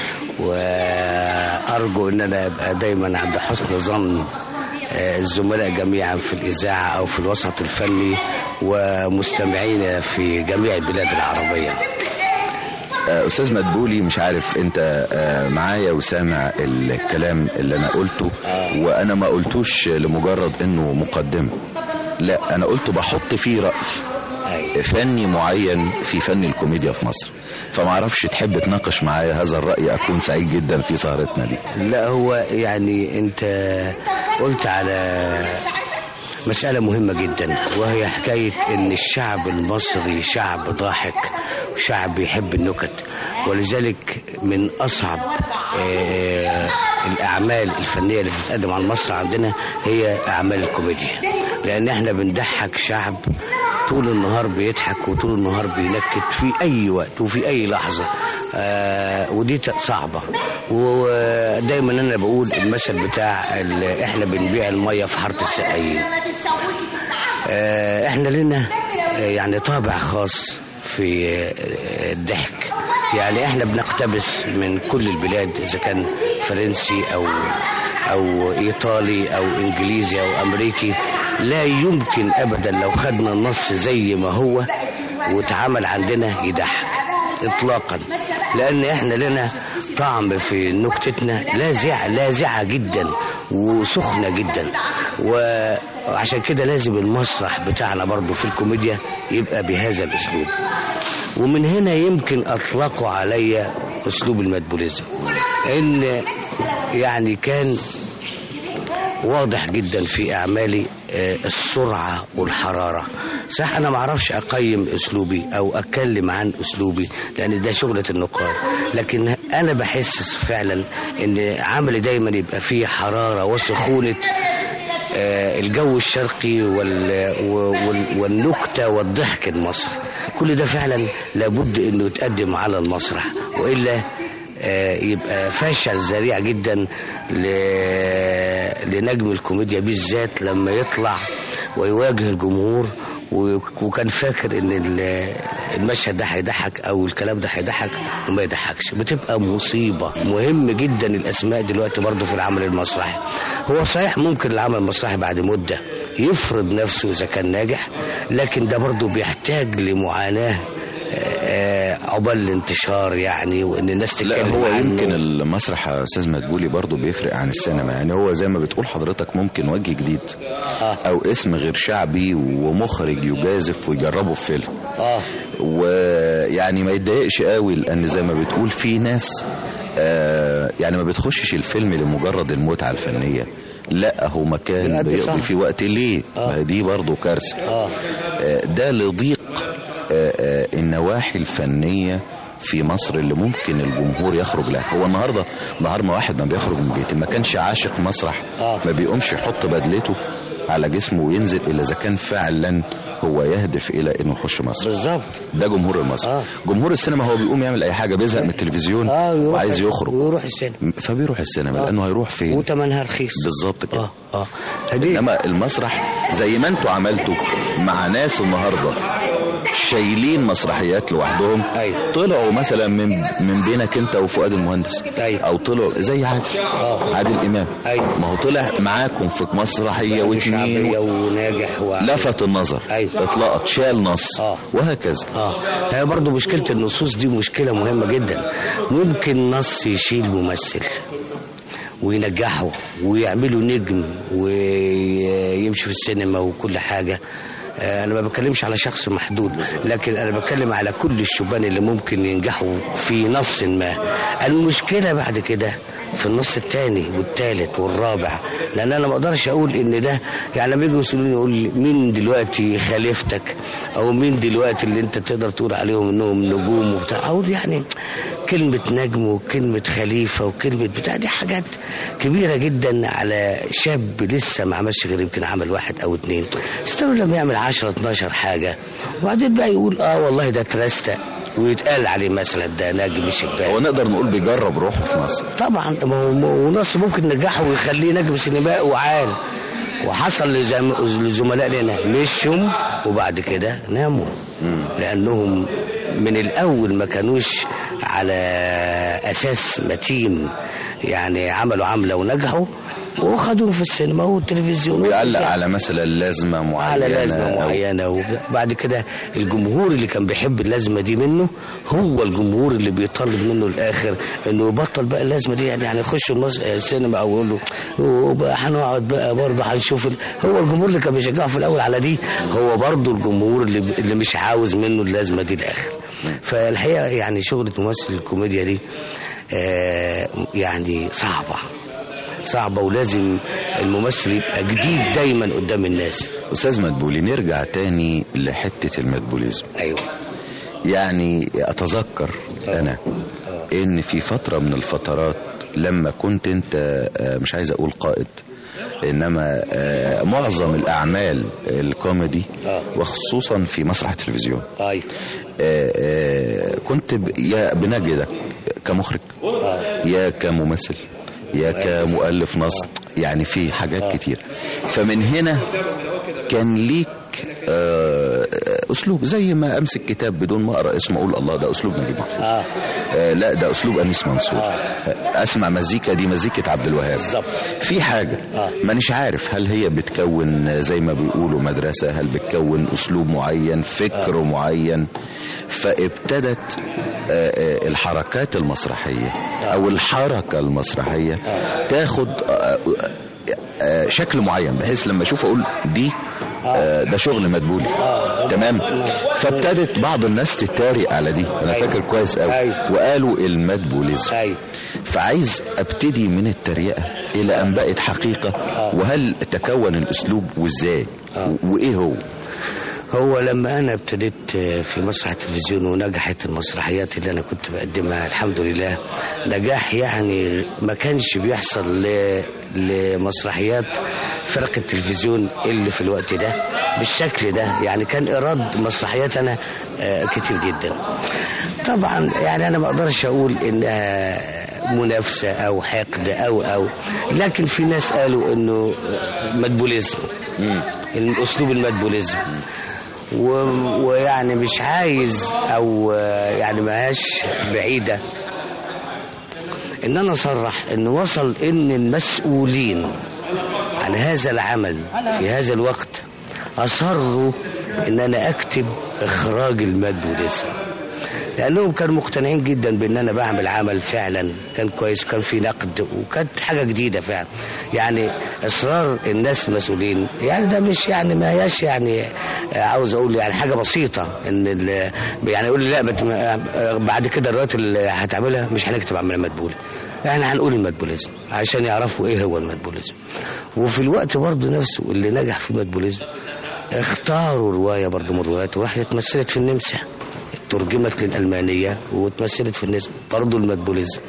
وارجو ان انا ابقى دايما عند حسن ظن الزملاء جميعا في الاذاعه او في الوسط الفني ومستمعينا في جميع البلاد العربيه. أستاذ مدبولي، مش عارف أنت معايا وسامع الكلام اللي أنا قلته، وأنا ما قلتوش لمجرد أنه مقدمة، لا أنا قلته بحط فيه رأي فني معين في فن الكوميديا في مصر. فما اعرفش تحب تناقش معايا هذا الرأي، أكون سعيد جدا في سهرتنا دي. لا هو يعني أنت قلت على مسألة مهمة جدا، وهي حكاية ان الشعب المصري شعب ضاحك وشعب بيحب النكت، ولذلك من اصعب الاعمال الفنية اللي بتتقدم على مصر عندنا هي اعمال الكوميديا، لان احنا بنضحك شعب طول النهار بيضحك وطول النهار بينكت في اي وقت وفي اي لحظة. ودي صعبة. ودايما انا بقول المثل بتاع احنا بنبيع المية في حارة السقايين. احنا لنا يعني طابع خاص في الضحك، يعني احنا بنقتبس من كل البلاد، اذا كان فرنسي او ايطالي او انجليزي او امريكي. لا يمكن ابدا لو خدنا النص زي ما هو واتعمل عندنا يضحك اطلاقا، لان احنا لنا طعم في نكتتنا لاذعه جدا وسخنه جدا، وعشان كده لازم المسرح بتاعنا برضو في الكوميديا يبقى بهذا الاسلوب. ومن هنا يمكن اطلقوا عليا اسلوب المدبوليزم، ان يعني كان واضح جدا في اعمالي السرعه والحراره. صح انا ما اعرفش اقيم اسلوبي او اتكلم عن اسلوبي لان ده شغله النقاد، لكن انا بحس فعلا ان عملي دايما يبقى فيه حراره وسخونه الجو الشرقي والنكته والضحك المصري. كل ده فعلا لابد انه يتقدم على المسرح، والا يبقى فشل ذريع جدا لنجم الكوميديا بالذات لما يطلع ويواجه الجمهور وكان فاكر ان المشهد ده هيضحك او الكلام ده هيضحك وما يضحكش، بتبقى مصيبه. مهم جدا الاسماء دلوقتي برضو في العمل المسرحي. هو صحيح ممكن العمل المسرحي بعد مده يفرض نفسه اذا كان ناجح، لكن ده برضو بيحتاج لمعاناه عقبال الانتشار، يعني وان الناس تتكلم لا هو عنه. يمكن المسرح يا استاذ مدبولي برضو بيفرق عن السينما، يعني هو زي ما بتقول حضرتك ممكن وجه جديد او اسم غير شعبي ومخرج يجازف ويجربه في فيلم ويعني ما يتضايقش قوي، لان زي ما بتقول في ناس يعني ما بتخشش الفيلم لمجرد المتعة الفنية، لا هو مكان بيقضي فيه وقت ليه. دي برضو كارثة. ده لضيق النواحي الفنية في مصر اللي ممكن الجمهور يخرج لها. هو النهارده ما واحد ما بيخرج من بيته ما كانش عاشق مسرح ما بيقومش يحط بدلته على جسمه وينزل الا اذا كان فعلا هو يهدف الى انه يخش مصر. بالظبط. ده جمهور المصري. جمهور السينما هو بيقوم يعمل اي حاجه، بيزهق من التلفزيون وعايز يخرج ويروح السينما. فبيروح السينما لانه هيروح فين؟ وثمنها رخيص. بالظبط كده. انما المسرح زي ما انتوا عملتوا مع ناس النهارده شايلين مسرحيات لوحدهم. طلعوا مثلا من بينك انت وفؤاد المهندس. او طلعوا زي عادل امام. ما هو طلع معاكم في مسرحيه واتنين وناجح لفت النظر. اطلقت شال نص وهكذا. هي برضو مشكله النصوص دي مشكله مهمه جدا. ممكن نص يشيل ممثل وينجحه ويعمله نجم ويمشي في السينما وكل حاجه. أنا ما بتكلمش على شخص محدود، لكن أنا بتكلم على كل الشبان اللي ممكن ينجحوا في نص ما. المشكلة بعد كده في النص الثاني والثالث والرابع، لأن أنا ما أقدرش أقول إن ده يعني لما يجوا يسألوني يقول مين دلوقتي خليفتك أو مين دلوقتي اللي أنت تقدر تقول عليهم إنهم نجوم وبتاع، أقول يعني كلمة نجم وكلمة خليفة وكلمة بتاع، دي حاجات كبيرة جدا على شاب لسه ما عملش غير يمكن عمل 1 أو 2. استنوا لما يعمل 10-12 حاجة وبعدين بقى يقول والله ده ترستق ويتقال عليه مثلا ده نجم شباك. ونقدر نقول بيجرب روحه في مصر. طبعا ونصر ممكن نجحه ويخليه نجم سينمائي وعال. وحصل لزملاء لنا مشهم وبعد كده ناموا لأنهم من الأول ما كانوش على أساس متين، يعني عملوا عملة ونجحوا وخدوه في السينما والتلفزيون ويعلق على مثلا لازمة معينة وبعد كده الجمهور اللي كان بيحب اللازمة دي منه هو الجمهور اللي بيطالب منه الآخر انه يبطل بقى اللازمة دي، يعني يخش السينما او يقول له هنقعد بقى برضه هنشوف هو الجمهور اللي كان بيشجعه في الأول على دي هو برضه الجمهور اللي مش عاوز منه اللازمة دي الآخر. فالحقيقة يعني شغلة ممثل الكوميديا دي يعني صعبة ولازم الممثل يبقى جديد دايما قدام الناس. أستاذ مدبولي نرجع تاني لحتة المدبوليزم. أيوة. يعني أتذكر أنا إن في فترة من الفترات لما كنت أنت مش عايز أقول قائد إنما معظم الأعمال الكوميدي وخصوصا في مسرح التلفزيون كنت يا بنجدك كمخرج يا كممثل يا كمؤلف نص، يعني في حاجات كتير. فمن هنا كان ليك أسلوب زي ما أمسك كتاب بدون ما أقرأ اسمه أقول الله ده أسلوب نجيب محفوظ. لا ده أسلوب أنيس منصور. أسمع مزيكا دي مزيكة عبد الوهاب. في حاجة مانيش عارف هل هي بتكون زي ما بيقولوا مدرسة، هل بتكون أسلوب معين فكر معين. فابتدت الحركات المسرحية أو الحركة المسرحية تاخد شكل معين بحيث لما أشوف أقول دي ده شغل مدبولي. تمام. فابتدت بعض الناس تتاريق على دي. انا فاكر كويس قوي وقالوا المدبوليزم. فعايز ابتدي من التريقه الى ان بقت حقيقه. وهل تكون الاسلوب وازاي وايه هو لما انا ابتديت في مسرح التلفزيون ونجحت المسرحيات اللي انا كنت بقدمها الحمد لله نجاح يعني ما كانش بيحصل لمسرحيات فرق التلفزيون اللي في الوقت ده بالشكل ده. يعني كان ايراد مسرحياتنا كتير جدا. طبعا يعني انا ما اقدرش اقول انها منافسه او حقد او لكن في ناس قالوا انه مدبوليزم الاسلوب المدبوليزم ويعني مش عايز او يعني ماهاش بعيده ان انا اصرح ان وصل ان المسؤولين عن هذا العمل في هذا الوقت اصروا ان انا اكتب اخراج المدبوليزم لانهم كانوا مقتنعين جدا بان انا بعمل عمل فعلا كان كويس وكان في نقد وكانت حاجه جديده فعلا. يعني اصرار الناس المسؤولين يعني ده مش يعني ما هياش يعني عاوز اقول يعني حاجه بسيطه ان يعني يقول لي لا بعد كده الروايات اللي هتعملها مش هنكتب عمل مدبولي. احنا هنقول المدبوليزم عشان يعرفوا ايه هو المدبوليزم. وفي الوقت برضه نفسه اللي نجح في المدبوليزم اختاروا رواية برضه من رواياته راحت اتمثلت في النمسا، ترجمت للألمانية واتمثلت في النمسا برضه المدبوليزم.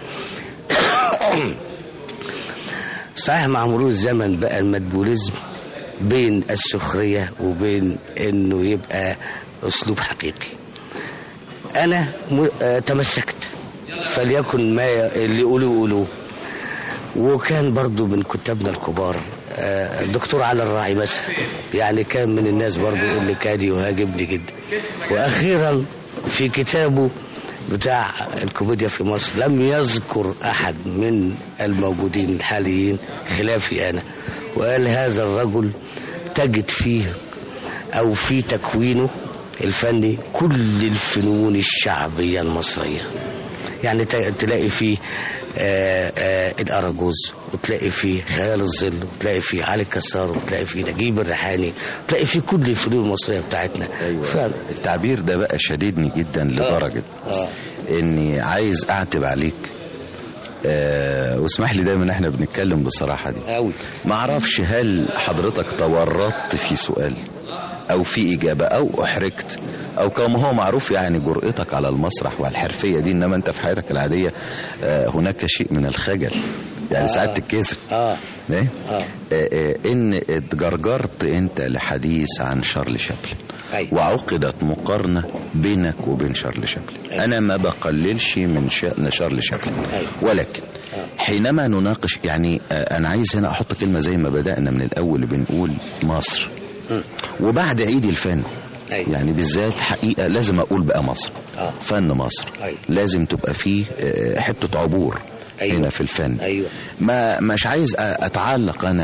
صحيح مع مرور الزمن بقى المدبوليزم بين السخرية وبين انه يبقى اسلوب حقيقي. انا تمسكت فليكن ما اللي يقولوه. وكان برضو من كتابنا الكبار الدكتور علي الراعي مثلا، يعني كان من الناس برضو اللي كان يهاجمني جدا. واخيرا في كتابه بتاع الكوميديا في مصر لم يذكر احد من الموجودين الحاليين خلافي انا، وقال هذا الرجل تجد فيه او في تكوينه الفني كل الفنون الشعبية المصرية. يعني تلاقي فيه الأراجوز، وتلاقي فيه خيال الظل، وتلاقي فيه علي الكسار، وتلاقي فيه نجيب الريحاني، وتلاقي فيه كل الفنون المصرية بتاعتنا. أيوة. التعبير ده بقى شديدني جدا لدرجة اني عايز اعتب عليك. واسمح لي دايما احنا بنتكلم بصراحة دي قوي. ما اعرفش هل حضرتك تورطت في سؤال او في اجابة او احرجت او كما هو معروف يعني جرأتك على المسرح والحرفية دي، انما انت في حياتك العادية هناك شيء من الخجل، يعني ساعات تتكسف. ايه ان اتجرجرت انت لحديث عن شارل شابلن. وعقدت مقارنة بينك وبين شارل شابلن. انا ما بقللش من شأن شارل شابلن، ولكن حينما نناقش يعني انا عايز هنا احط كلمة زي ما بدأنا من الاول بنقول مصر وبعد عيد الفن. يعني بالذات حقيقة لازم اقول بقى مصر فن مصر لازم تبقى فيه حتة عبور هنا في الفن. ما مش عايز اتعلق انا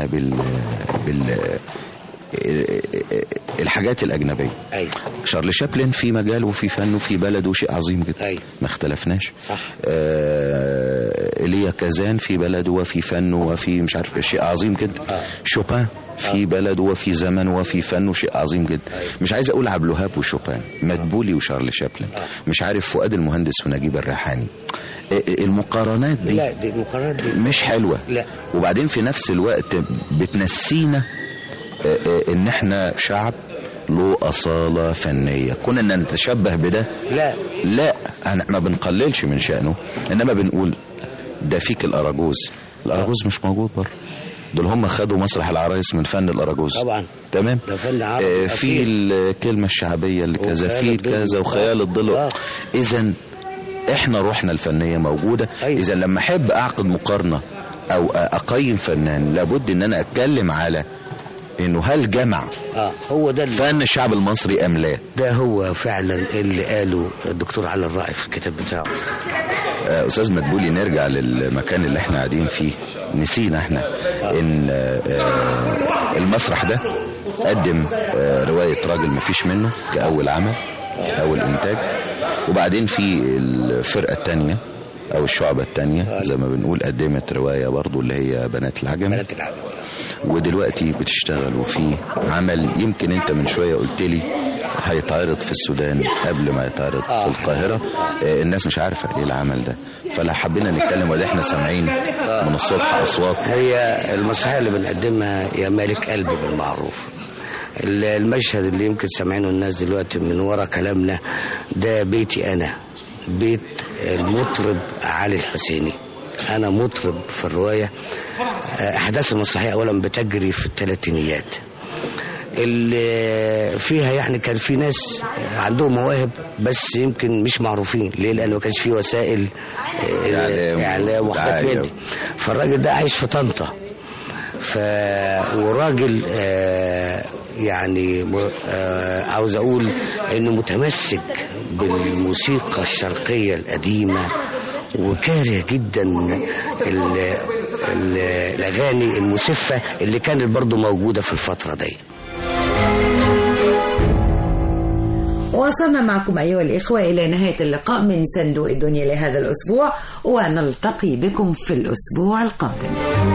الحاجات الأجنبية. شارل شابلن في مجاله وفي فنه وفي بلده شيء عظيم جدا. ما اختلفناش. صح. إليا كازان في بلده وفي فنه وفي مش عارف شيء عظيم جدا. شوبان في بلده وفي زمن وفي فنه شيء عظيم جدا. مش عايز أقول عبد الوهاب وشوبان، مدبولي وشارل شابلن، مش عارف فؤاد المهندس ونجيب الريحاني. المقارنات دي لا دي المقارنات دي مش حلوة. لا. وبعدين في نفس الوقت بتنسينا ان احنا شعب له أصالة فنية. كنا نتشبه بده لا احنا ما بنقللش من شأنه، انما بنقول ده فيك الأراجوز مش موجود بره. دول هم خدوا مسرح العرايس من فن الأراجوز طبعا. تمام. ده فن عربي في الكلمة الشعبية اللي كذا في كذا وخيال الظل. اذا احنا روحنا الفنية موجودة. اذا لما احب اعقد مقارنة او اقيم فنان لابد ان انا اتكلم على انه هل جمع هو ده فن الشعب المصري ام لا. ده هو فعلا اللي قاله الدكتور علي الراعي في الكتاب بتاعه. استاذ مدبولي نرجع للمكان اللي احنا قاعدين فيه. نسينا احنا ان المسرح ده قدم رواية راجل مفيش منه كأول عمل أول إنتاج، وبعدين في الفرقة التانية أو الشعبة التانية زي ما بنقول قدمت رواية برضو اللي هي بنات العجم. ودلوقتي بتشتغل وفي عمل يمكن انت من شوية قلت لي هيتعرض في السودان قبل ما يتعرض في القاهرة. الناس مش عارفة ايه العمل ده، فلا حبينا نتكلم وده احنا سامعين من الصبح أصوات. هي المسرحية اللي بنقدمها يا مالك قلبي بالمعروف. المشهد اللي يمكن سامعينه الناس دلوقتي من ورا كلامنا ده بيتي أنا، بيت المطرب علي الحسيني. أنا مطرب في الرواية. أحداث المسرحية أولا بتجري في الثلاثينيات اللي فيها يعني كان في ناس عندهم مواهب بس يمكن مش معروفين. ليه؟ لأنه ما كانش في وسائل إعلام وحاجات من دي. فالراجل ده عايش في طنطا، وراجل يعني عاوز اقول انه متمسك بالموسيقى الشرقية القديمة وكاره جدا الاغاني المسفة اللي كانت برضو موجودة في الفترة دي. وصلنا معكم أيها الإخوة إلى نهاية اللقاء من صندوق الدنيا لهذا الأسبوع، ونلتقي بكم في الأسبوع القادم.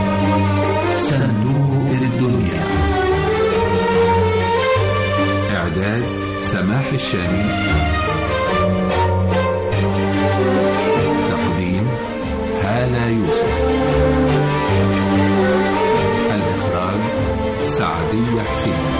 صندوق الدنيا. إعداد سماح الشامي. تقديم هالة عيسى يوسف. الإخراج سعدية حسين.